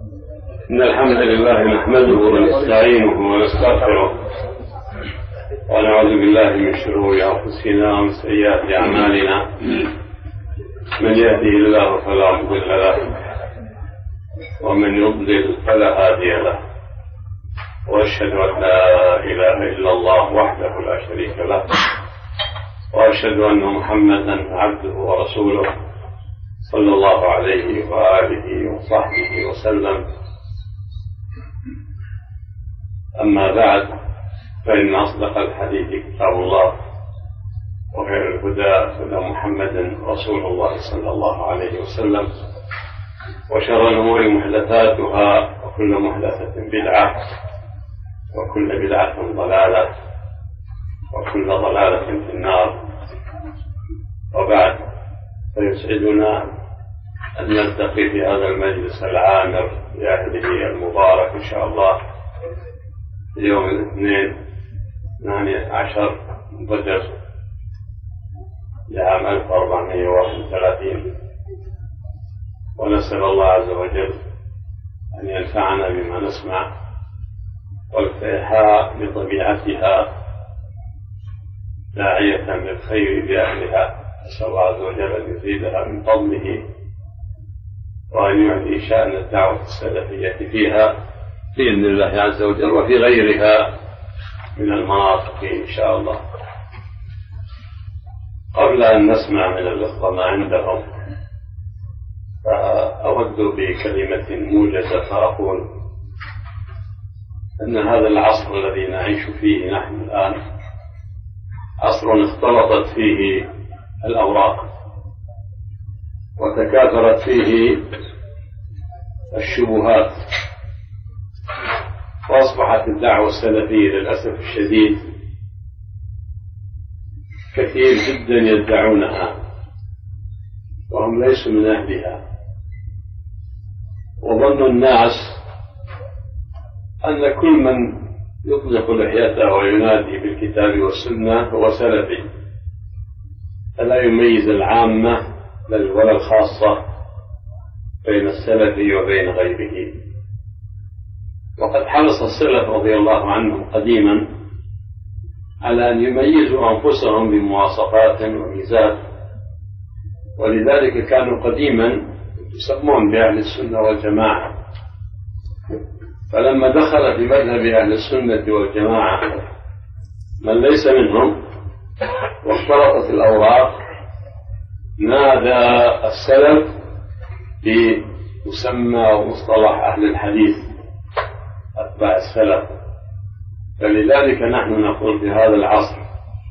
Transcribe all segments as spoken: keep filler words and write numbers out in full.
إن الحمد لله نحمده ونستعينه ونستغفره ونعوذ بالله من شرور أنفسنا ومن سيئات أعمالنا. من يهده الله فلا مضل له ومن يضلل فلا هادي له، وأشهد أن لا إله إلا الله وحده لا شريك له، وأشهد أن محمدا عبده ورسوله صلى الله عليه وآله وصحبه وسلم. أما بعد، فإن أصدق الحديث كتاب الله، وخير الهدى هدى محمد رسول الله صلى الله عليه وسلم، وشر الأمور محدثاتها، وكل محدثة بدعة، وكل بدعة ضلالة، وكل ضلالة في النار. وبعد، فيسعدنا أن نلتقي في هذا المجلس العامر بعهده المبارك إن شاء الله يوم الاثنين الثاني عشر من رجب لعام ألف وأربعمائة وواحد وثلاثين، ونسأل الله عز وجل أن ينفعنا بما نسمع، والفيحاء بطبيعتها داعية للخير بأهلها. نسأل الله عز وجل أن يزيدها من فضله، وأن يعلي شأن الدعوة السلفية فيها بإذن الله عز وجل، وفي غيرها من المناطق إن شاء الله. قبل أن نسمع من الأخوة ما عندهم، فأود بكلمة موجزة فأقول أن هذا العصر الذي نعيش فيه نحن الآن عصر اختلطت فيه الأوراق، وتكاثرت فيه الشبهات، وأصبحت الدعوة السلفية للأسف الشديد كثير جدا يدعونها وهم ليسوا من أهلها، وظن الناس أن كل من يطلق لحيته وينادي بالكتاب والسنة هو سلفي، فلا يميز العامة بل ولا الخاصة بين السلفي وبين غيره. وقد حرص السلف رضي الله عنهم قديما على أن يميزوا أنفسهم بمواصفات وميزات، ولذلك كانوا قديما يسمون بأهل السنة والجماعة. فلما دخل في مذهب أهل السنة والجماعة من ليس منهم واختلطت الأوراق، نادى السلف بمسمى ومصطلح أهل الحديث أتباع السلف. فلذلك نحن نقول في هذا العصر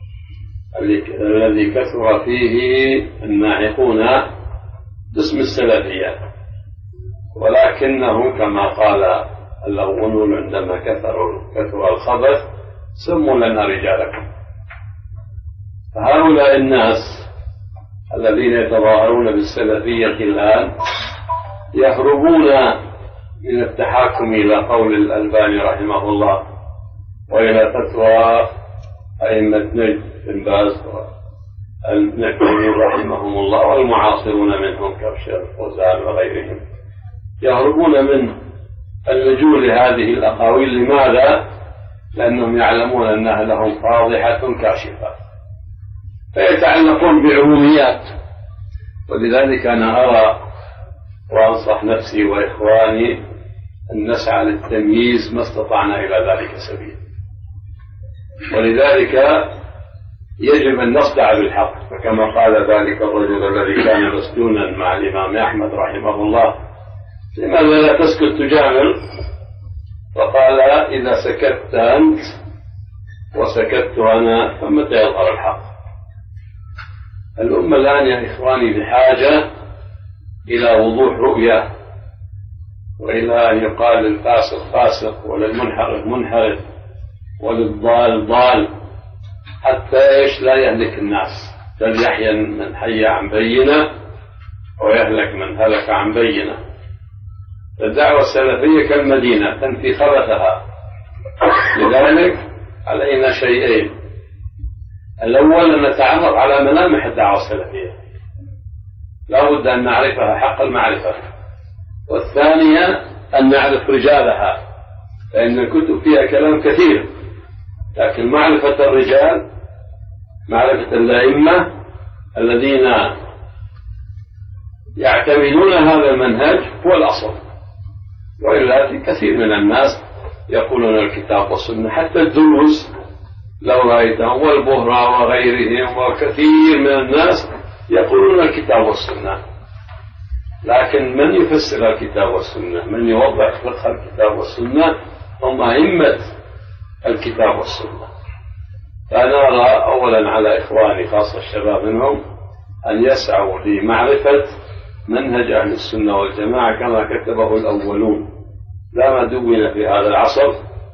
الذي كثر فيه الناعقون باسم السلفية، ولكنهم كما قال الأولون عندما كثروا كثر الخبث سموا لنا رجالكم. فهؤلاء الناس الذين يتظاهرون بالسلفية الآن يهربون من التحاكم إلى قول الألباني رحمه الله، وإلى فتوى أئمة نجد بن باز والنكوي رحمهم الله والمعاصرون منهم كالشيخ الفوزان وغيرهم، يهربون من اللجوء لهذه الأقاويل. لماذا؟ لأنهم يعلمون أنها لهم فاضحة كاشفة، فيتعلقون بعموميات. ولذلك أنا أرى وأنصح نفسي وإخواني أن نسعى للتمييز ما استطعنا إلى ذلك سبيل، ولذلك يجب أن نصدع بالحق. فكما قال ذلك الرجل الذي كان مسجونا مع الإمام أحمد رحمه الله: لماذا لا تسكت تجامل؟ فقال: إذا سكت أنت وسكت أنا فمتى يظهر الحق؟ الأمة الآن يا إخواني بحاجة إلى وضوح رؤية، وإلى أن يقال للفاسق فاسق وللمنحرف منحرف وللضال ضال، حتى إيش لا يهلك الناس، بل يحيى من حي عن بينة ويهلك من هلك عن بينة. الدعوة السلفية كالمدينة تنفي خبثها، لذلك علينا شيئين: الأول أن نتعرف على ملامح الدعوة السلفية، لا بد أن نعرفها حق المعرفة، والثانية أن أن نعرف رجالها، فإن الكتب فيها كلام كثير، لكن معرفة الرجال، معرفة الأئمة الذين يعتمدون هذا المنهج هو الأصل. وإلا في كثير من الناس يقولون الكتاب والسنة، حتى الدروز لو رأيتهم والبهرة وغيرهم وكثير من الناس يقولون الكتاب والسنة، لكن من يفسر الكتاب والسنة، من يوضح فقه الكتاب والسنة، هم أئمة الكتاب والسنة. فأنا أرى أولا على إخواني خاصة الشباب منهم أن يسعوا لمعرفة منهج أهل السنة والجماعة كما كتبه الأولون، لا ما دون في هذا العصر.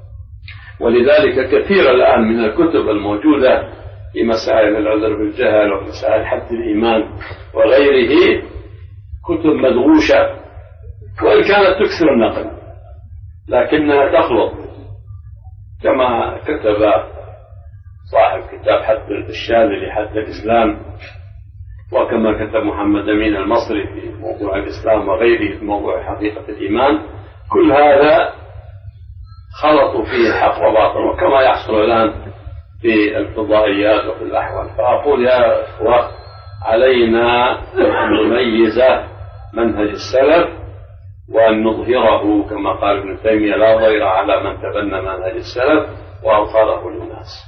ولذلك كثير الآن من الكتب الموجودة في مسائل العذر بالجهل ومسائل حد الإيمان وغيره كتب مدغوشة، وإن كانت تكثر النقل لكنها تخلط، كما كتب صاحب كتاب حد الشاذلي حد الإسلام، وكما كتب محمد أمين المصري في موضوع الإسلام وغيره في موضوع حقيقة الإيمان. كل هذا خلطوا فيه الحق وباطل، وكما يحصل الآن في الفضائيات وفي الأحوال. فأقول يا إخوة علينا أن نميز منهج السلف وأن نظهره كما قال ابن تيمية: لا ضير على من تبنى منهج السلف وأظهره للناس.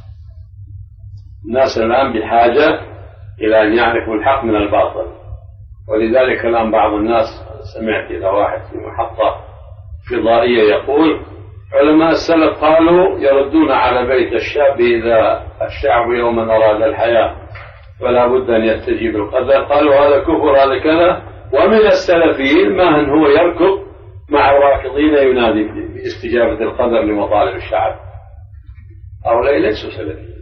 الناس الآن بحاجة إلى أن يعرفوا الحق من الباطل، ولذلك الآن بعض الناس، سمعت إلى واحد في محطة فضائية يقول: علماء السلف قالوا يردون على بيت الشاب إذا الشعب يوما أراد الحياة فلا بد أن يستجيب القدر. قالوا هذا كفر هذا كذا. ومن السلفيين ما هو يركض مع الراكضين ينادي باستجابة القدر لمطالب الشعب. هؤلاء ليسوا سلفيين.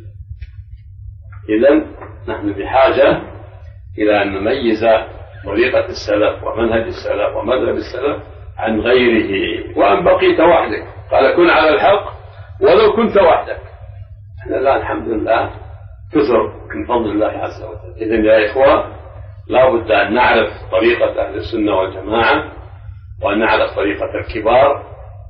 إذن نحن بحاجة إلى أن نميز طريقة السلف ومنهج السلف ومذهب السلف عن غيره. وأن بقيت وحدك، قال: كن على الحق ولو كنت وحدك. احنا الآن الحمد لله كثر من فضل الله عز وجل. إذن يا إخوة لا بد أن نعرف طريقة أهل السنة والجماعة، وأن نعرف طريقة الكبار،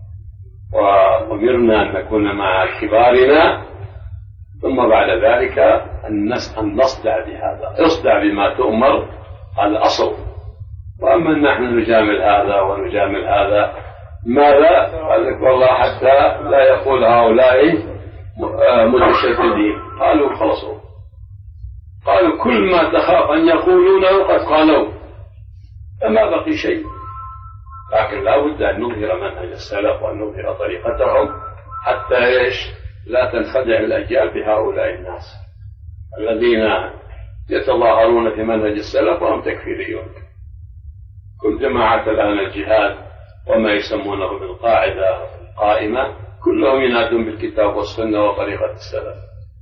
وأمرنا أن نكون مع كبارنا، ثم بعد ذلك أن نصدع بهذا. اصدع بما تؤمر، هذا أصل. وأما نحن نجامل هذا ونجامل هذا، ماذا؟ قال لك: والله حتى لا يقول هؤلاء متشددين. قالوا: خلصوا، قالوا كل ما تخاف أن يقولونه قد قالوا، فما بقي شيء. لكن لا بد أن نظهر منهج السلف وأن نظهر طريقتهم، حتى إيش؟ لا تنخدع الأجيال بهؤلاء الناس الذين يتظاهرون في منهج السلف وهم تكفيريون. كل جماعة الآن الجهاد وما يسمونه بالقاعدة القائمة كلهم ينادون بالكتاب والسنة وطريقة السلف،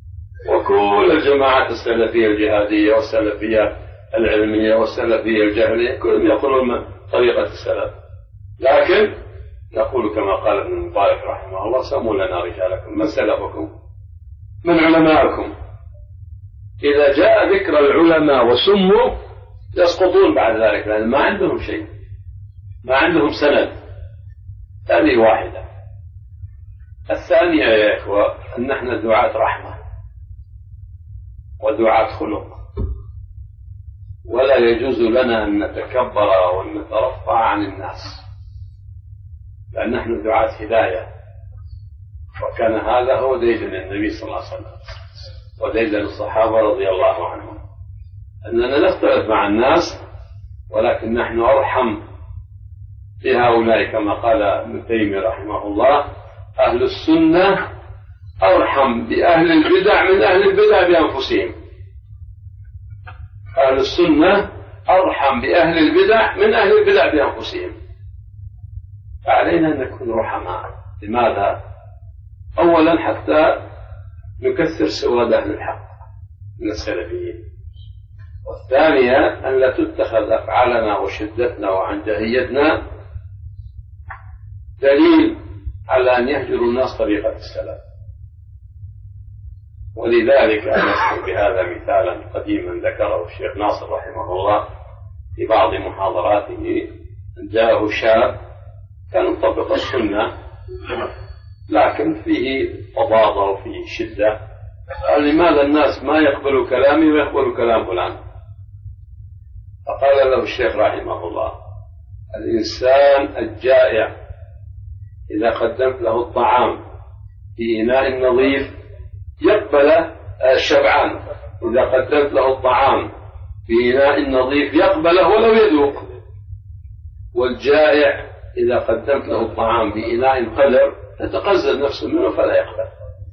وكل الجماعات السلفية الجهادية والسلفية العلمية والسلفية الجهلية كلهم يقولون طريقة السلف. لكن نقول كما قال ابن المبارك رحمه الله: سموا لنا رجالكم، من سلفكم؟ من علماءكم؟ إذا جاء ذكر العلماء وسموا يسقطون بعد ذلك، لأن ما عندهم شيء، ما عندهم سند. هذه واحدة. الثانية يا إخوة أن نحن دعاة رحمة ودعاة خلق، ولا يجوز لنا أن نتكبر وأن نترفع عن الناس، لأن نحن دعاة هداية. وكان هذا هو ديدن النبي صلى الله عليه وسلم وديدن الصحابة رضي الله عنهم، أننا نختلف مع الناس، ولكن نحن أرحم بهؤلاء كما قال ابن تيمية رحمه الله: أهل السنة أرحم بأهل البدع من أهل البدع بأنفسهم. أهل السنة أرحم بأهل البدع من أهل البدع بأنفسهم. فعلينا أن نكون رحماء. لماذا؟ أولا حتى نكثر سواد أهل الحق من السلفيين، والثانية أن لا تتخذ أفعالنا وشدتنا وعنجهيتنا دليل على أن يهجر الناس طريقة السلف. ولذلك أذكر بهذا مثالا قديما ذكره الشيخ ناصر رحمه الله في بعض محاضراته. جاءه شاب كان مطبق السنة لكن فيه فظاظة وفيه شدة. لماذا الناس ما يقبلوا كلامي ويقبلوا كلام فلان؟ فقال له الشيخ رحمه الله: الإنسان الجائع إذا قدمت له الطعام في إناء نظيف يقبل، الشبعان إذا قدمت له الطعام في إناء نظيف يقبله ولو يذوق، والجائع إذا قدمت له الطعام في إناء قذر تتقزز نفسه منه فلا يقبل.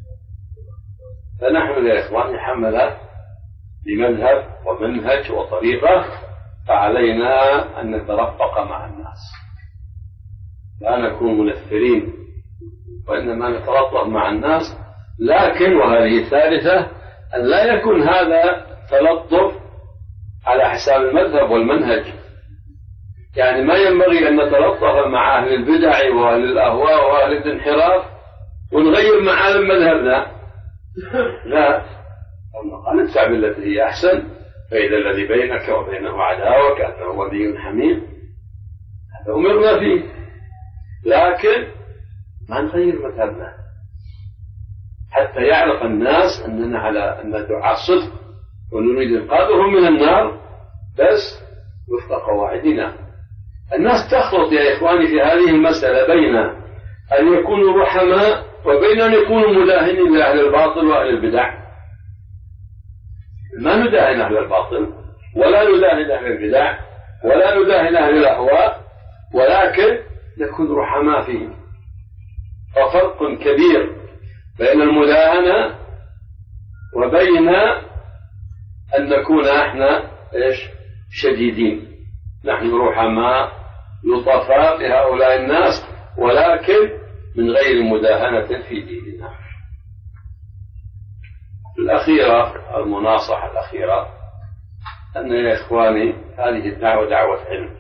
فنحن يا إخواني حملة بمذهب ومنهج وطريقة، فعلينا أن نترفق مع الناس، لا نكون منفرين وإنما نتلطف مع الناس. لكن وهذه الثالثة أن لا يكون هذا تلطف على حساب المذهب والمنهج. يعني ما ينبغي أن نتلطف مع أهل البدع وأهل الأهواء وأهل الانحراف ونغير معالم مذهبنا، لا، ندفع بالتي هي أحسن، فإذا الذي بينك وبينه عداوة كأنه ولي حميم، هذا أمرنا فيه، لكن ما نغير مذهبنا حتى يعرف الناس أننا على أن دعاء صدق ونريد إنقاذهم من النار، بس وفق قواعدنا. الناس تخلط يا إخواني في هذه المسألة بين أن يكونوا رحماء وبين أن يكونوا مداهنين لأهل الباطل وأهل البدع. ما نداهن أهل الباطل ولا نداهن أهل البدع ولا نداهن أهل الأهواء، ولكن نكون رحماء فيهم. ففرق كبير بين المداهنة وبين أن نكون احنا ايش شديدين. نحن رحماء لطفاء لهؤلاء الناس، ولكن من غير مداهنة في ديننا. الأخيرة، المناصحة الأخيرة، أن يا إخواني هذه الدعوة دعوة علم،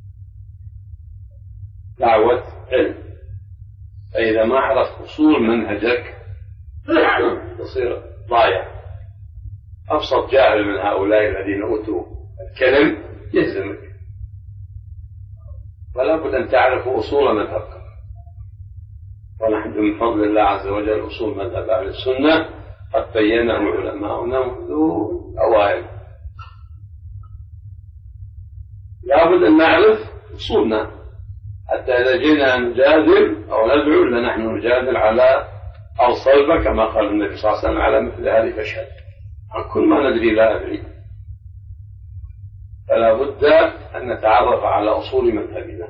دعوة علم. فإذا ما عرفت أصول منهجك تصير ضايع. أبسط جاهل من هؤلاء الذين أوتوا الكلم يهزمك، فلا بد أن تعرف أصول مذهبك. ونحن من فضل الله عز وجل أصول مذهب أهل السنة قد بينه علماؤنا منذ أوائل. لا بد أن نعرف أصولنا حتى إذا جينا نجادل أو ندعو لنحن نجادل على أو صلبة كما قال النبي صلى الله عليه وسلم على مثل هذه فاشهد. عن كل ما ندري لا أدري، فلا بد أن نتعرف على أصول مذهبنا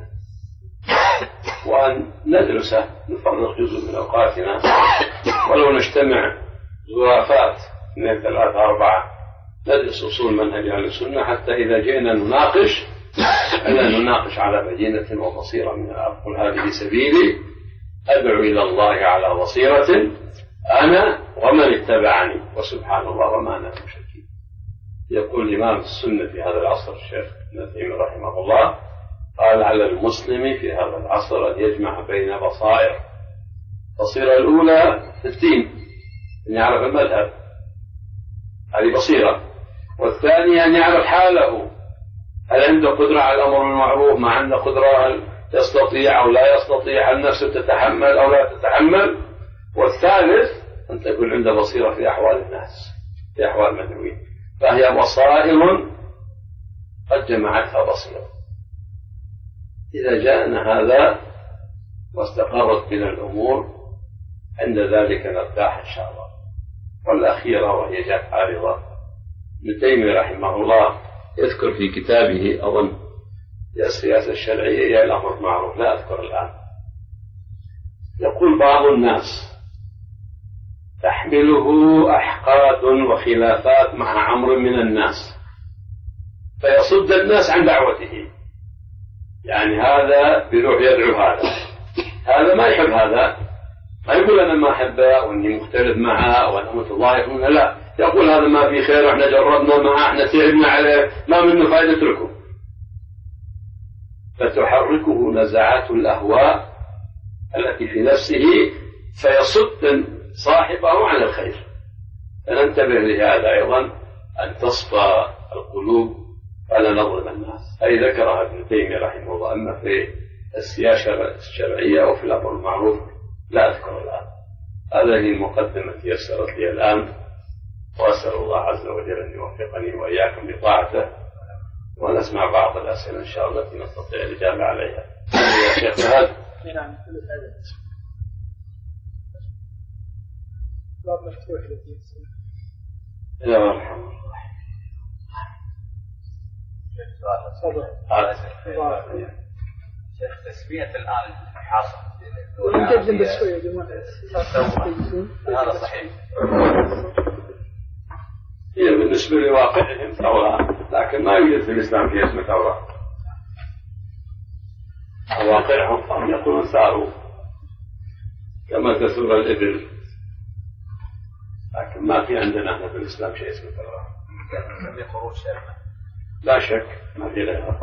وأن ندرسه، نفرغ جزء من أوقاتنا ولو نجتمع زرافات اثنين ثلاثة أربعة ندرس أصول منهج أهل السنة، حتى إذا جئنا نناقش أن نناقش على بينة وبصيرة من الأرض. قل هذه سبيلي أدعو إلى الله على بصيرة أنا ومن اتبعني وسبحان الله وما أنا بمشركين. يقول الإمام السنة في هذا العصر الشيخ ابن تيمية رحمه الله قال: على المسلم في هذا العصر أن يجمع بين بصائر. البصيرة الأولى الدين، أن يعرف المذهب، هذه بصيرة. والثانية أن يعرف حاله، هل عنده قدرة على الأمر بالمعروف، ما عنده قدرة، هل يستطيع أو لا يستطيع، هل نفسه تتحمل أو لا تتحمل. والثالث أن تكون عنده بصيرة في أحوال الناس، في أحوال المدعوين، فهي بصائر قد جمعتها بصيرة. إذا جاءنا هذا واستقرت بنا الأمور عند ذلك نرتاح إن شاء الله. والأخيرة وهي جاءت عارضة، ابن تيمية رحمه الله يذكر في كتابه أظن السياسة الشرعية هي الأمر بالمعروف، لا أذكر الآن، يقول: بعض الناس تحمله أحقاد وخلافات مع أمر من الناس فيصد الناس عن دعوته. يعني هذا بيروح يدعو هذا، هذا ما يحب هذا، ما يقول أنا ما أحبه وأني مختلف معه وأنا متضايق منه، لا، يقول هذا ما في خير وإحنا جربنا معه، إحنا تعبنا عليه، ما منه فائدة، اتركه. فتحركه نزعات الأهواء التي في نفسه فيصد صاحبه عن الخير. فننتبه لهذا أيضا، أن تصفى القلوب فلا نظلم الناس. أي ذكرها ابن تيمية رحمه الله أن في السياسة الشرعية أو في الأمر المعروف لا أذكر الآن. هذه المقدمة تيسرت لي الآن، وأسأل الله عز وجل أن يوفقني وإياكم بطاعته، ونسمع بعض الأسئلة إن شاء الله التي نستطيع الإجابة عليها. يا شيخ فهد. نعم. باب مفتوح يا مرحبا. شيخ تسمية الآن حاصل ونقدم بس شوية يا جماعة. هذا صحيح. هي بالنسبة لواقعهم توراة، لكن ما يوجد في الإسلام في اسم توراة. واقعهم هم يقولون ساروا كما تسور الإبل، لكن ما في عندنا احنا في الإسلام شيء اسمه توراة. لا شك ما في غيرها.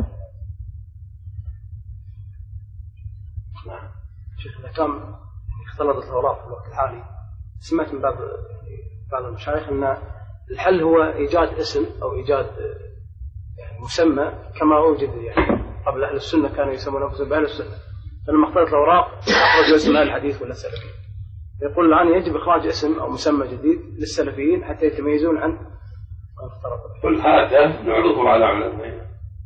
نعم. شيخ إذا كان اختلطت الأوراق في الوقت الحالي، سمعت من بعض بعض المشايخ أن الحل هو إيجاد اسم أو إيجاد يعني مسمى كما وجد يعني قبل أهل السنة كانوا يسمون أنفسهم بأهل السنة، فلما اختلط الأوراق أخرجوا اسم أهل الحديث ولا السلفي. يقول الآن يجب إخراج اسم أو مسمى جديد للسلفيين حتى يتميزون عن اختلط. كل هذا نعرضه على علمائنا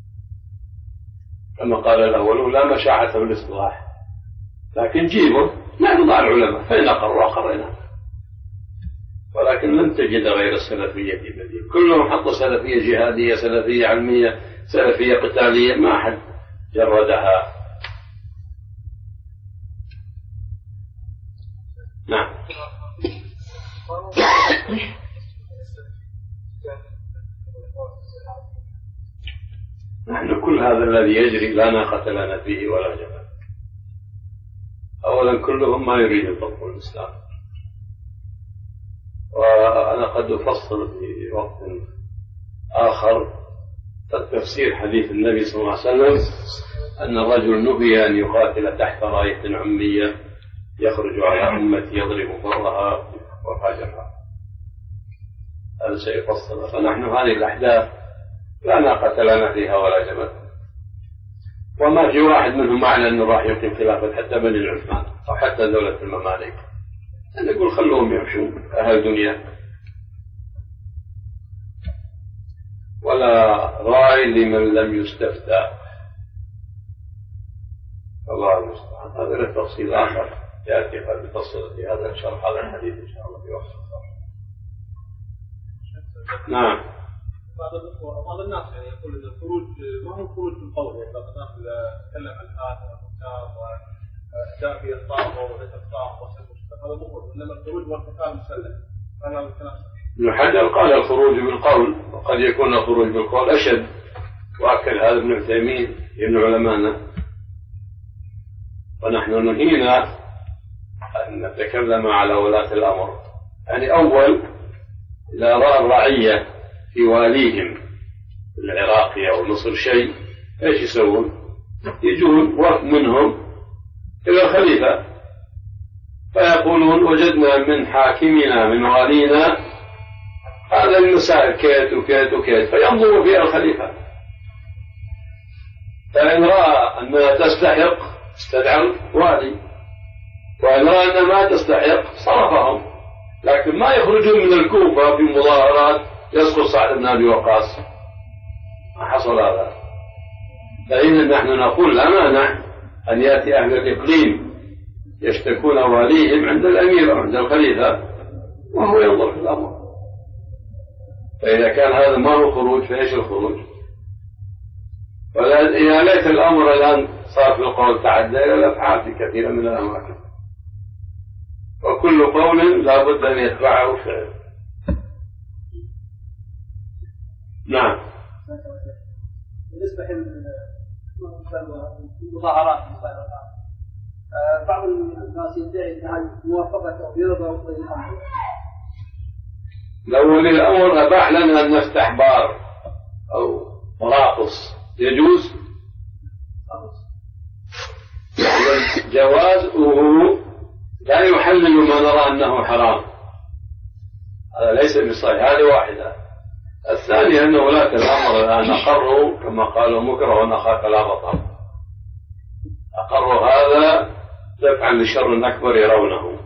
كما قال الأول لا مشاعة في الاصطلاح، لكن جيبه نعرض على العلماء فإن أقروا أقرينا، ولكن لن تجد غير السلفية في بديل. كلهم حطوا سلفية جهادية، سلفية علمية، سلفية قتالية، ما أحد جردها. نعم. نحن كل هذا الذي يجري لا ناقة لنا فيه ولا جبل. أولا كلهم ما يريد يطبقوا الإسلام، وأنا قد أفصل في وقت آخر تفسير حديث النبي صلى الله عليه وسلم أن الرجل نهي أن يقاتل تحت راية عمية يخرج على أمتي يضرب برها وفاجرها. هذا سيفصل. فنحن هذه الأحداث لا ناقة لنا فيها ولا جمل، وما في واحد منهم أعلن أنه راح يقيم خلافة حتى بني العثمان أو حتى دولة الممالك. أنا أقول خلوهم يمشون أهل دنيا، ولا راي لمن لم يستفتى. الله المستعان. هذا له تفصيل آخر يأتي قد يفصل في هذا الشرح هذا الحديث إن شاء الله في وقت آخر. نعم. بعض الأخوة بعض الناس يعني يقول إن الخروج ما هو خروج بالقول، يعني بعض الناس تكلم عن الآن والكتاب وأداء في الطاعة وغير الطاعة هذا مو خروج، إنما الخروج والقتال مسلم. فهذا الكلام ابن حجر قال الخروج بالقول، وقد يكون الخروج بالقول أشد، وأكد هذا ابن عثيمين ابن علمانا. ونحن نهينا أن نتكلم على ولاة الأمر. يعني أول إذا رأى الرعية في واليهم العراقي أو مصر شيء إيش يسوون؟ يجون وقت منهم إلى الخليفة فيقولون وجدنا من حاكمنا من والينا هذا المسائل كيت وكيت وكيت، فينظروا فيها الخليفة، فإن رأى أنها تستحق استدعى والي، وإن رأى أنها ما تستحق صرفهم. لكن ما يخرجون من الكوفة في مظاهرات يسقط سعد بن أبي وقاص، ما حصل هذا. فإذا نحن نقول لا مانع أن يأتي أهل الإقليم يشتكون واليهم عند الأمير أو عند الخليفة وهو ينظر في الأمر. فإذا كان هذا ما هو خروج فإيش الخروج؟ ويا ليت الأمر الآن صار في القول تعدى إلى الأفعال في كثير من الأماكن، وكل قول لا بد أن يتبعه فعل. نعم. بالنسبة للمظاهرات بعض الناس يدعي أنها موافقة أو يرضى ولي الأمر. لو ولي الأمر أباح لنا أن نفتح بار أو مراقص يجوز جوازه لا يحلل ما نرى أنه حرام، هذا ليس بصحيح. هذه واحدة. الثانية أن ولاة الأمر الآن أقروا كما قالوا مكره أخاك لا بطل، أقروا هذا دفعا لشر أكبر يرونه.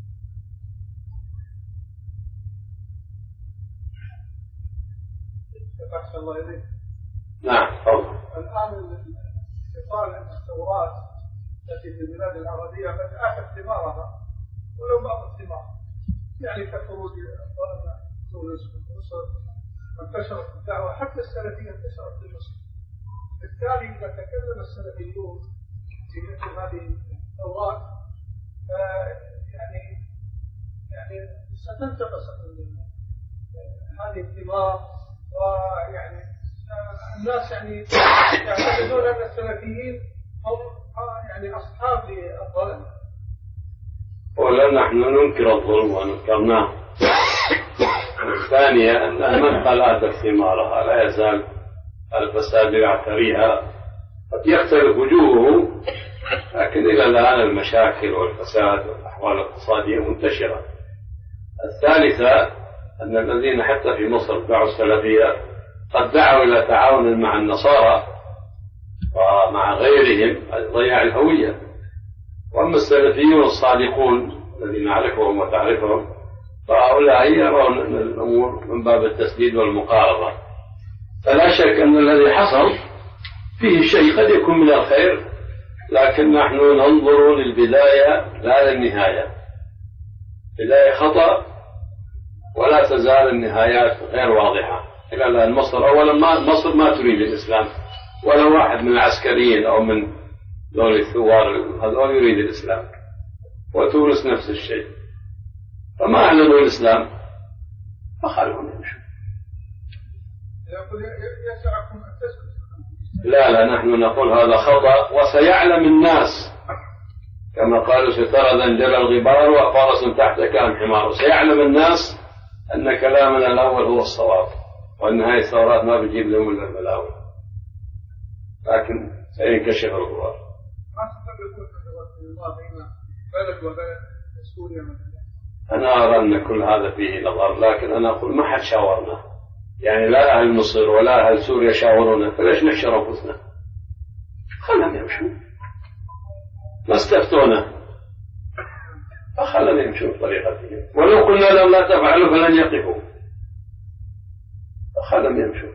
أحسن الله إليك. نعم تفضل. الآن يقال أن الثورات التي في البلاد العربية قد آتت ثمارها ولو بعض الثمار، يعني كخروج تونس ومصر، وانتشرت الدعوة حتى السلفية انتشرت في مصر. بالتالي إذا تكلم السلفيون في مثل هذه الثورات يعني يعني ستنتقص هذه الثمار، ويعني الناس يعني يعتقدون أن السلفيين هم يعني أصحاب للظلم. ولا نحن ننكر الظلم ونكرناه. الثانية أن المنطقة لا آتت ثمارها، لا يزال الفساد يعتريها، قد يختلف وجوهه لكن إلى الآن المشاكل والفساد والأحوال الاقتصادية منتشرة. الثالثة أن الذين حتى في مصر دعوا السلفية قد دعوا إلى تعاون مع النصارى ومع غيرهم ضياع الهوية. وأما السلفيون الصادقون الذين نعرفهم وتعرفهم فهؤلاء يرون أن الأمور من باب التسديد والمقاربة. فلا شك أن الذي حصل فيه شيء قد يكون من الخير، لكن نحن ننظر للبداية لا للنهاية. بداية خطأ ولا تزال النهايات غير واضحة. إلى الآن مصر أولا ما مصر ما تريد الإسلام، ولا واحد من العسكريين أو من دول الثوار هذول يريد الإسلام، وتونس نفس الشيء، فما أعلنوا الإسلام فخلوهم يمشوا. لا لا نحن نقول هذا خطأ وسيعلم الناس، كما قالوا سترى ذنجل الغبار وفرس تحتك أم حمار. سيعلم الناس أن كلامنا الأول هو الصواب، وأن هذه الثورات ما بتجيب لهم إلا البلاوي، لكن سينكشف الغبار. ما تتبقون في الله بين بلد وبلد سوريا مثلا؟ أنا أرى أن كل هذا فيه نظر، لكن أنا أقول ما حد شاورنا، يعني لا أهل مصر ولا أهل سوريا شاورونا، فليش نحشر أنفسنا؟ خلهم يمشوا، ما استفتونا فخلهم يمشوا بطريقتهم، ولو قلنا لهم لا تفعلوا فلن يقفوا، فخلهم يمشوا.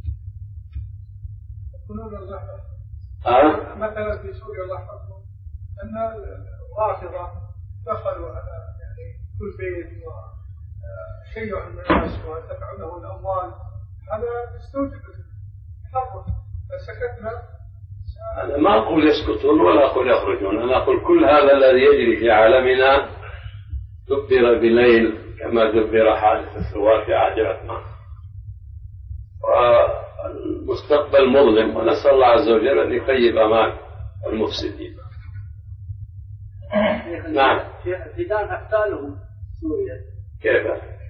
أه؟ مثلا في سوريا الله يحفظهم أن الرافضة دخلوا على يعني كل بيت وشيعوا الناس ودفعوا له الأموال، هذا يستوجب الحرب. فسكتنا. أنا ما أقول يسكتون ولا أقول يخرجون، أنا أقول كل هذا الذي يجري في عالمنا دبر بليل كما دبر حادث الثوار في عهد عثمان، والمستقبل مظلم، ونسأل الله عز وجل أن يخيب أمان المفسدين. نعم. الحيتان أحتالهم سوريا كيف؟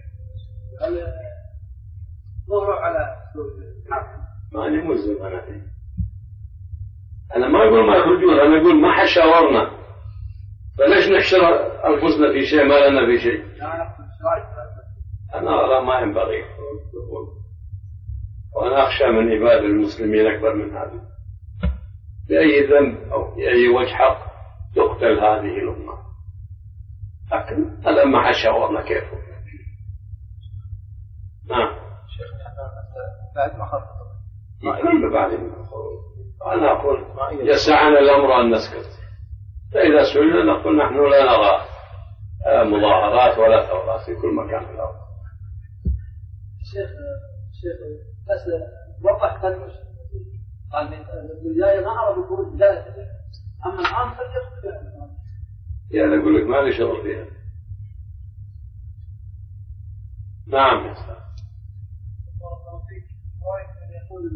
ظهروا على سوريا. ما أنا ملزم أنا فيه. أنا ما أقول ما يخرجون، أنا أقول ما حشاورنا، فليش نحشر أنفسنا في شيء ما لنا في شيء؟ أنا أرى ما ينبغي، وأنا أخشى من عباد المسلمين أكبر من هذا. بأي ذنب أو بأي وجه حق تقتل هذه الأمة، لكن هذا ما حشاورنا كيف. نعم. بعد ما خرج كل بعد ما خرج أنا أقول يسعنا الأمر أن نسكت، فإذا سئلنا نقول نحن لا نرى مظاهرات ولا ثورات في كل مكان في الأرض. شيخ شيخ بس وقع كلمة قال من البداية ما عرفوا خروج بداية، أما الآن قد يخرج. يا أنا أقول لك ما لي شغل فيها. نعم يا أستاذ. يقول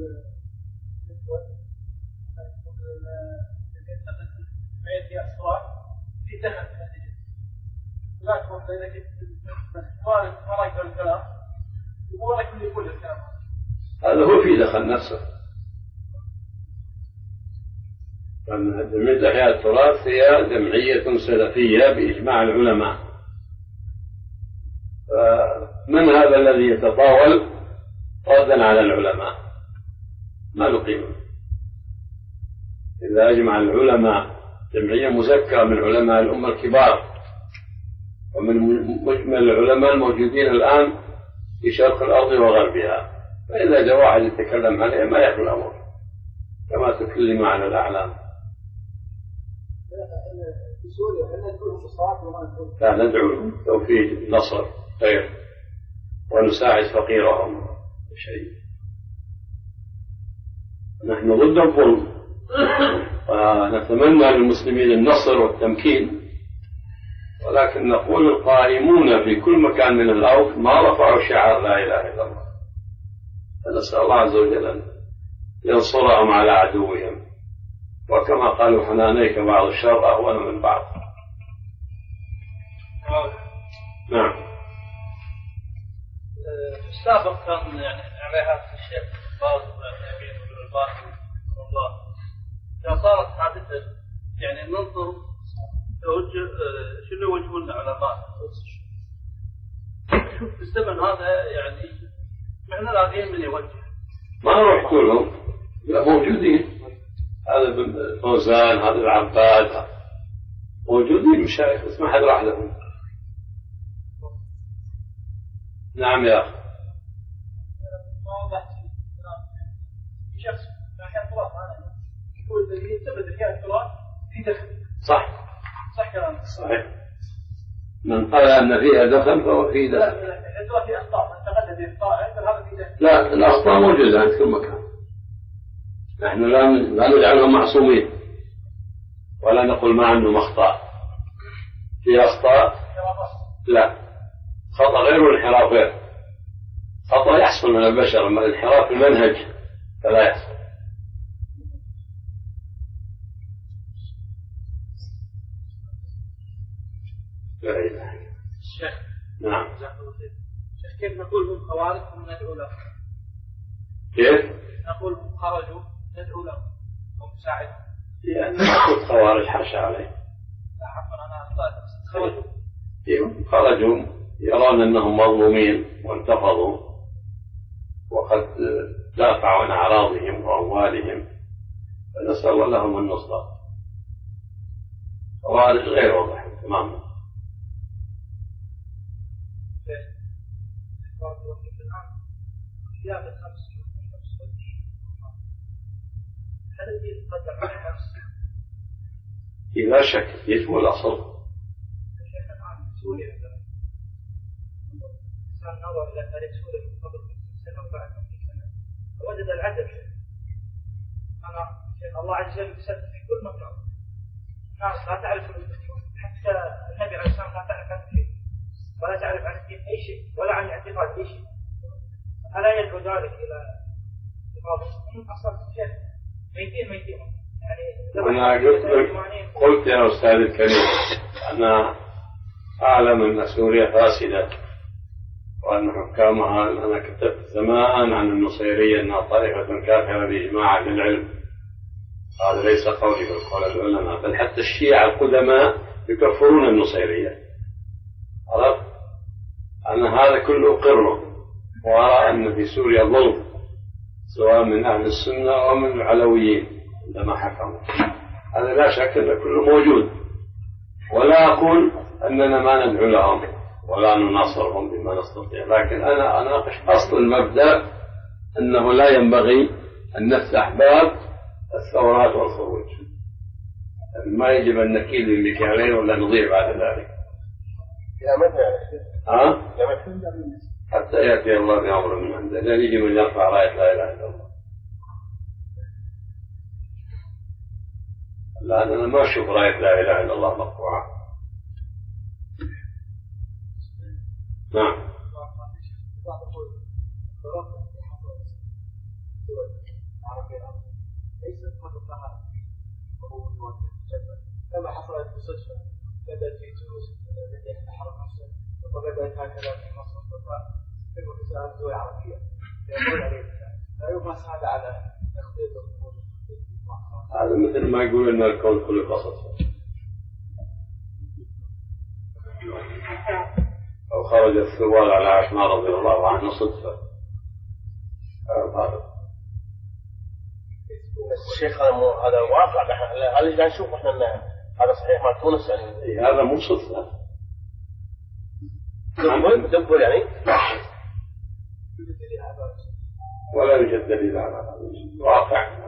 بيت أسرار في دخل في لا تروح بينك ما ما رايك الكلام وما رايك من يقول الكلام هذا هو في دخل نفسه. جمعية إحياء التراث هي جمعية سلفية بإجماع العلماء، من هذا الذي يتطاول ردا على العلماء؟ ما له قيمة. إذا أجمع العلماء جمعية مزكاة من علماء الأمة الكبار ومن مجمل العلماء الموجودين الآن في شرق الأرض وغربها، فإذا جاء واحد يتكلم عليها ما يخلو الأمر كما تكلم عن الأعلام. لا، ندعو لهم توفيق نصر خير ونساعد فقيرهم بشيء. نحن ضد الظلم ونتمنى للمسلمين النصر والتمكين، ولكن نقول القائمون في كل مكان من الأرض ما رفعوا شعار لا إله إلا الله، فنسأل الله عز وجل أن ينصرهم على عدوهم، وكما قالوا حنانيك بعض الشر أهون من بعض. نعم. في السابق كان يعني عليها الشيخ باز والأمين والباقي والله، إذا صارت حادثة يعني ننظر توجه شنو يوجهون العلماء في الزمن هذا، يعني احنا لاقيين من يوجه. ما نروح كلهم، لا موجودين، هذا بن فوزان، هذا العباد، موجودين مشايخ بس ما حد راح لهم. نعم يا أخي. شخص أحيانا تراث أنا يقول إذا يعتمد أحيانا التراث في دخل. صح. صح كلامك. صحيح. من قال أن فيها دخل فهو فيه دخل. لا التراث فيه أخطاء، من تقلد في أخطاء هذا فيه دخل. لا، الأخطاء موجودة عند كل مكان. نحن لا لا نجعلهم معصومين ولا نقول ما عندهم أخطاء. في أخطاء؟ لا، خطأ غير والانحراف غير. خطأ يحصل من البشر، أما الانحراف المنهج فلا يحصل. الشيخ. نعم. الشيخ كيف نقول هم خوارج وندعو لهم؟ كيف؟ نقول هم خرجوا ندعو لهم ومساعدهم. يعني نقول خوارج حاشا عليه. لا عفوا أنا أخطأت. خرجوا. خرجوا يرون أنهم مظلومين وانتفضوا وقد دافعوا عن أعراضهم وأموالهم، فنسأل الله لهم النصرة. خوارج غير واضح تماما. لا شك يجب الأصل. نظر إلى تاريخ سوريا من قبل خمسين سنة وبعد خمسين سنة وجد العجب. أنا شيخ الله عز وجل يسد في كل مكان، الناس لا تعرف حتى النبي عليه السلام لا تعرف عن شيء ولا تعرف عن الدين أي شيء ولا عن الاعتقاد أي شيء. ألا يدعو ذلك إلى إفاضة أصلا شيخ ميتين ميتين يعني. أنا قلت لك قلت يا أستاذ الكريم أنا أعلم أن سوريا فاسدة وأن حكامها، أنا كتبت زمان عن النصيرية أنها طائفة كافرة بإجماع أهل العلم، هذا ليس قولي بل قول العلماء، بل حتى الشيعة القدماء يكفرون النصيرية. عرفت؟ أنا هذا كله أقره وأرى أن في سوريا ظلم سواء من أهل السنة أو من العلويين عندما حكموا، هذا لا شك أن كله موجود، ولا أقول أننا ما ندعو لهم ولا نناصرهم بما نستطيع، لكن أنا أناقش أصل المبدأ أنه لا ينبغي أن نفتح باب الثورات والخروج، ما يجب أن نكيل بمكيالين ولا نضيع بعد ذلك. يا متى ها؟ يا متى حتى يأتي الله بأمر من عنده، لا يجب أن يرفع راية لا إله إلا الله. الآن أنا ما أشوف راية لا إله إلا الله مرفوعة. نعم. كما حصلت بالصدفة بدأت في تونس بدأت تحرك نفسها وبدأت هكذا في مصر في الوزارات الدول العربية يقول عليه لا يقاس هذا على تخطيط الأمور. هذا مثل ما يقول أن الكون كله قصص أو خرج الثوال على عثمان رضي الله عنه صدفة. هذا الشيخ هذا واقع، هذا اللي نشوف احنا هذا صحيح مع تونس يعني؟ هذا مو صدفة. دبر يعني؟ ولا يوجد دليل على هذا واقع.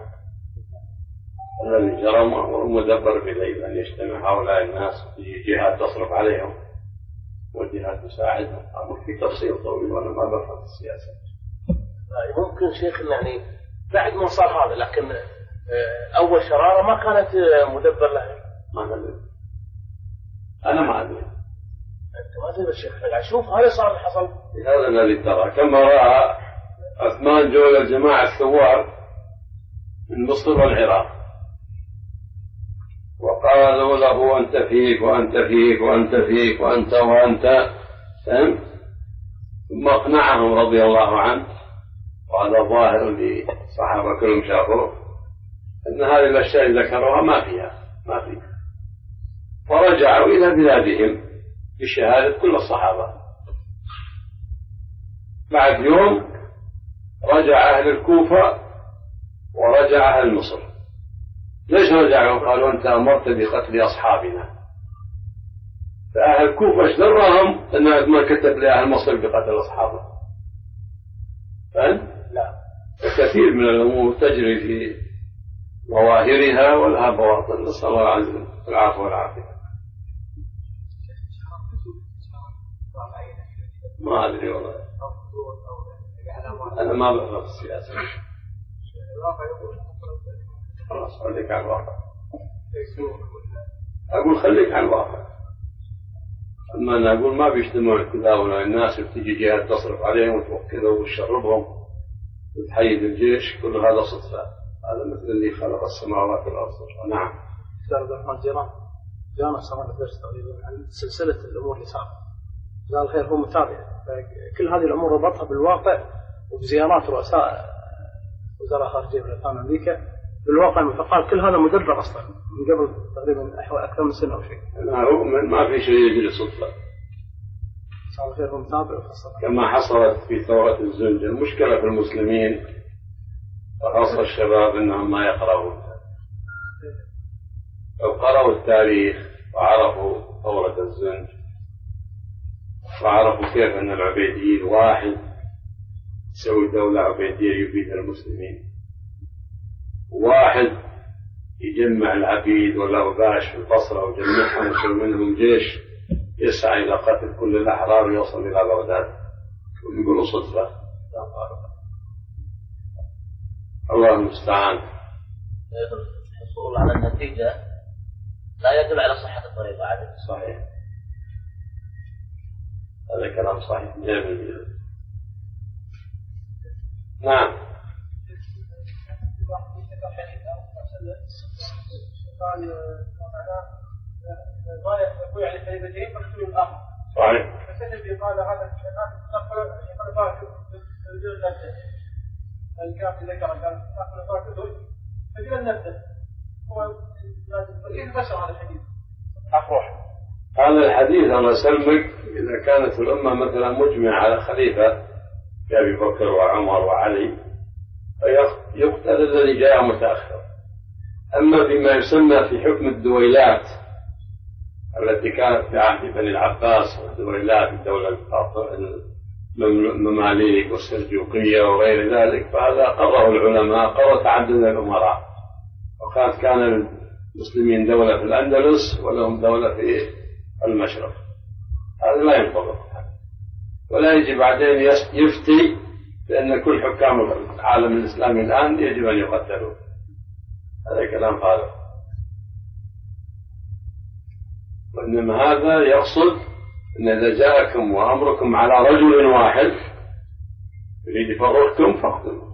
الذي جرى هو مدبر بليل أن يجتمع هؤلاء الناس في جهات تصرف عليهم وجهات تساعدهم. أمر في تفصيل طويل وأنا ما بفهم السياسة. ممكن شيخ يعني بعد ما صار هذا، لكن أول شرارة ما كانت مدبر لها. ما أدري. أنا ما أدري. أنت ما تدري الشيخ، يعني شوف هذا صار حصل. هذا الذي ترى كما رأى عثمان جو الجماعة الثوار من مصر والعراق وقالوا له أنت فيك وأنت فيك وأنت فيك وأنت وأنت فهم؟ ثم أقنعهم رضي الله عنه، وهذا ظاهر للصحابة كلهم شافوه أن هذه الأشياء اللي ذكروها ما فيها ما فيها ورجعوا إلى بلادهم بشهادة كل الصحابة. بعد يوم رجع أهل الكوفة ورجع أهل مصر. ليش رجعوا؟ قالوا أنت أمرت بقتل أصحابنا. فأهل الكوفة ايش درهم أن ما كتب لأهل مصر بقتل أصحابه؟ فهمت؟ لا. كثير من الأمور تجري في ظواهرها ولها بواطن، نسأل الله عنهم العفو والعافية. ما أدري والله، أنا ما بفهم السياسة. خلاص خليك على الواقع. أقول خليك على الواقع. أما أنا أقول ما بيجتمعوا التداول الناس بتجي جهات تصرف عليهم وتوكلهم وتشربهم وتحيد الجيش، كل هذا صدفة. هذا مثل اللي خلق السماوات والأرض. نعم. أستاذ عبد الرحمن جيران جانا سمعنا درس تقريبا عن سلسلة الأمور اللي صارت. جزاه الخير هو متابع، كل هذه الأمور ربطها بالواقع وبزيارات رؤساء وزراء خارجية بريطانيا وأمريكا بالواقع، فقال كل هذا مدبر أصلا من قبل تقريبا أكثر من سنة أو شيء. ما في شيء يجري صدفة. جزاه الخير هو متابع وفصل. كما حصلت في ثورة الزنجة المشكلة في المسلمين وخاصة الشباب أنهم ما يقرأون. لو قرأوا التاريخ وعرفوا ثورة الزنج وعرفوا كيف أن العبيديين واحد يسوي دولة عبيدية يبيد المسلمين، واحد يجمع العبيد والأوباش في البصرة ويجمعهم ويسوي منهم جيش يسعى إلى قتل كل الأحرار ويوصل إلى بغداد، ويقولوا صدفة. الله المستعان. الحصول على النتيجة لا يدل على صحة الطريقة عدل. صحيح، هذا كلام صحيح مئة بالمئة. نعم. قال معناه الغاية يقول على كلمتين فاختلوا الآخر. صحيح. فالسلبي قال هذا الشيطان تدخل يقول باكر الجزء نفسه. الكافي ذكر قال تدخل باكر فجل نفسه. هو كيف بشر هذا الحديث؟ أفرح. هذا الحديث الله يسلمك إذا كانت الأمة مثلا مجمع على خليفة كأبي بكر وعمر وعلي فيقتل الذي جاء متأخر. أما فيما يسمى في حكم الدويلات التي كانت في عهد بني العباس والدويلات الدولة المماليك والسلجوقية وغير ذلك، فهذا قرره العلماء قرر تعدد الأمراء، وكانت كان المسلمين دولة في الأندلس ولهم دولة في المشرق. هذا لا ينطبق، ولا يجب بعدين يفتي بأن كل حكام العالم الإسلامي الآن يجب أن يقتلوا. هذا كلام فارغ. وإنما هذا يقصد أن إذا جاءكم وأمركم على رجل واحد يريد يفرقكم فاقتلوا.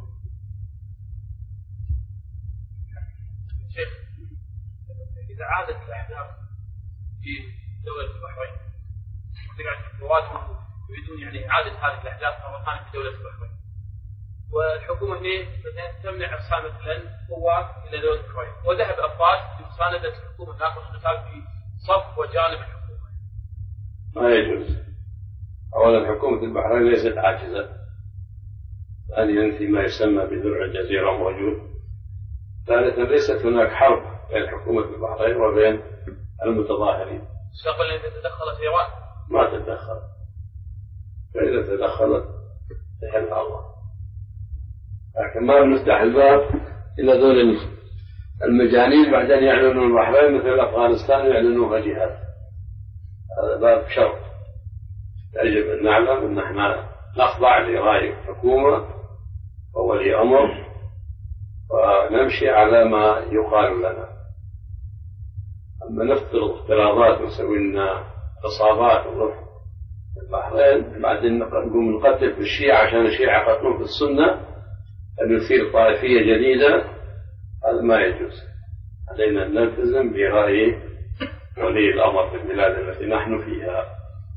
شيخ، إذا عادت الأحداث في دولة البحرين وتقعد القوات يريدون يعني إعادة هذه الأحداث مرة ثانية في دولة البحرين، والحكومة هي مثلا تمنع إرسال مثلا قوات إلى دولة البحرين، وذهب أفراد بمساندة الحكومة تأخذ القتال في صف وجانب الحكومة. ما يجوز. أولا حكومة البحرين ليست عاجزة، ثانيا فيما يسمى بدرع الجزيرة موجود، ثالثا ليست هناك حرب بين حكومة البحرين وبين المتظاهرين. قبل أن تتدخل في إيران ما تتدخل، فإذا تدخلت تحلها الله، لكن ما بنفتح الباب إلا ذول المجانين بعدين يعلنوا البحرين مثل أفغانستان يعلنوها جهاد. هذا باب شر، يجب أن نعلم أن احنا نخضع لرأي الحكومة وولي أمر ونمشي على ما يقال لنا. أما نفترض افتراضات ونسوي لنا إصابات ونروح البحرين بعدين نقوم نقتل في الشيعة عشان الشيعة يقتلون في السنة أن يثير طائفية جديدة، هذا ما يجوز. علينا أن نلتزم برأي ولي الأمر في البلاد التي نحن فيها.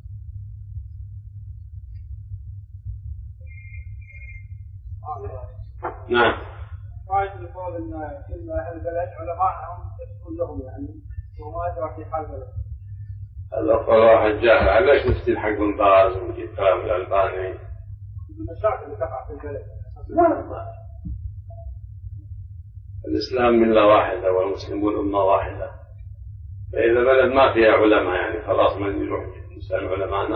نعم. رأيت القول أن كل أهل البلد علماءهم تكون لهم يعني وما أدرى في حال بلد. هذا قال واحد جاهل، ليش نفتي حق بن باز ونجيب كلام الألباني؟ المشاكل اللي تقع في البلد. لا، الإسلام ملة واحدة والمسلمون أمة واحدة، فإذا بلد ما فيها علماء يعني خلاص من يروح نسأل علماءنا.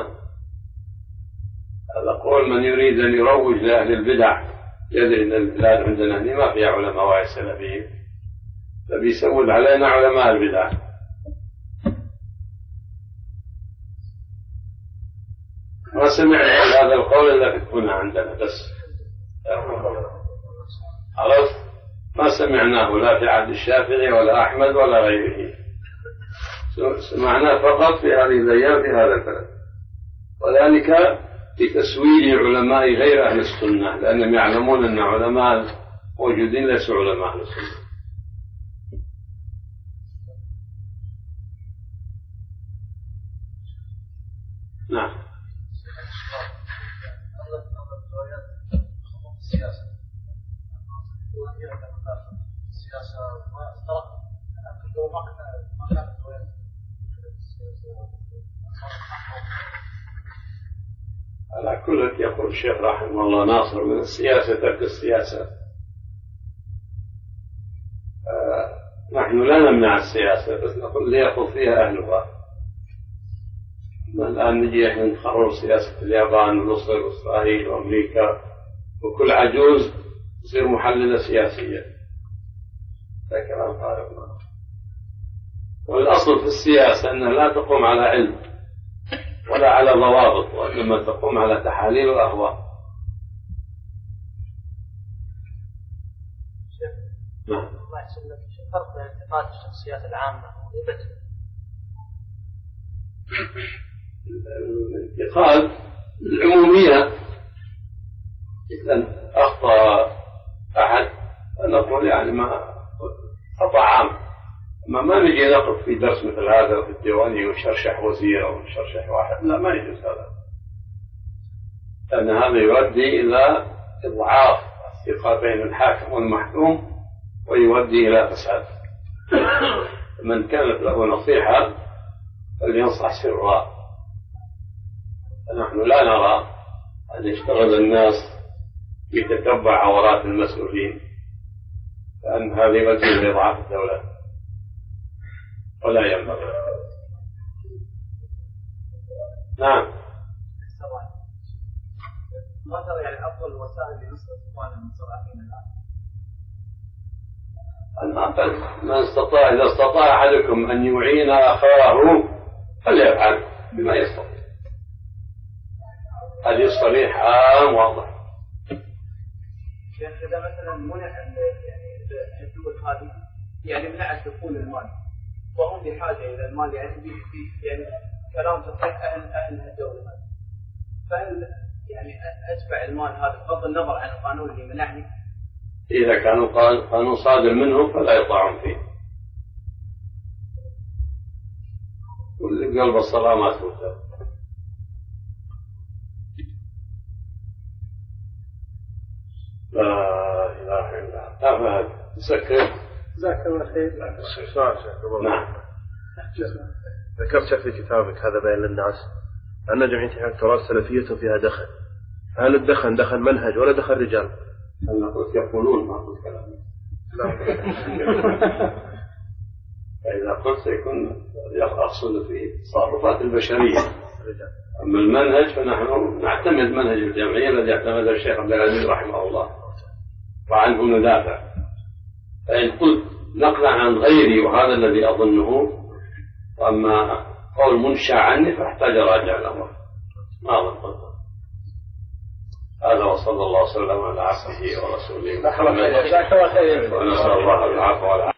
هذا قول من يريد أن يروج لأهل البدع، يدري أن البلاد عندنا هنا ما فيها علماء واعي سلفيين، فبيسول علينا علماء البدع. ما سمعنا هذا القول إلا في هنا عندنا بس، عرفت؟ ما سمعناه لا في عهد الشافعي ولا أحمد ولا غيره، سمعناه فقط في هذه الأيام في هذا البلد، وذلك بتسويل علماء غير أهل السنة، لأنهم يعلمون أن علماء موجودين ليسوا علماء أهل السنة. نعم. على كل يقول الشيخ رحمه الله ناصر من السياسة ترك السياسة. آه نحن لا نمنع السياسة بس نقول ليأخذ فيها أهلها. الآن نجي احنا نقرر سياسة اليابان ومصر وإسرائيل وأمريكا وكل عجوز تصير محللة سياسية، هذا كلام فارغ. والأصل في السياسة أنها لا تقوم على علم ولا على ضوابط، وإنما تقوم على تحاليل وأهواء. نعم. الله يسلمك، شو الفرق بين انتقاد الشخصيات العامة وغيبتها؟ الانتقاد العمومية، إذا أخطأ أحد نقول يعني ما خطأ عام، أما ما نجي نقف في درس مثل هذا في الديوانية ونشرشح وزير أو نشرشح واحد، لا ما يجوز هذا، لأن هذا يؤدي إلى إضعاف الثقة بين الحاكم والمحكوم ويؤدي إلى فساد. من كانت له نصيحة فلينصح سرا، فنحن لا نرى أن يشتغل الناس يتتبع عورات المسؤولين، لأن هذا يؤدي إلى إضعاف الدولة ولا ينبغي. نعم. ما ترى يعني أفضل الوسائل لنصرة إخواننا المستضعفين الآن؟ من استطاع، إذا استطاع أحدكم أن يعين أخاه فليفعل بما يستطيع. هذه الصريح عام واضح. إذا مثلا منع يعني الدول هذه يعني منعت دخول المال وهم بحاجة إلى المال، يعني في يعني كلام تصحيح أهل أهل الدولة هذه، فهل يعني أدفع المال هذا بغض النظر عن القانون اللي منعني؟ إذا كان قانون صادر منهم فلا يطاعون فيه، واللي قلب الصلاة ما توتر. لا إله إلا الله. لا فهد سكر. جزاك الله خير. نعم. ذكرت في كتابك هذا بيان للناس أن جمعية إحياء التراث سلفية فيها دخل، هل الدخل دخل منهج ولا دخل رجال؟ أنا قلت يقولون ما قلت كلام. فإذا قلت يكون أقصد فيه التصرفات البشرية. أما المنهج فنحن نعتمد منهج الجمعية الذي اعتمده الشيخ عبد العزيز رحمه الله وعنه ندافع. فإن قلت نقلا عن غيري وهذا الذي أظنه، وأما قول منشأ عني فاحتاج راجع الأمر ما أظن. هذا وصلى الله وسلم على عبده ورسوله محمد ونسأل الله العفو والعافية.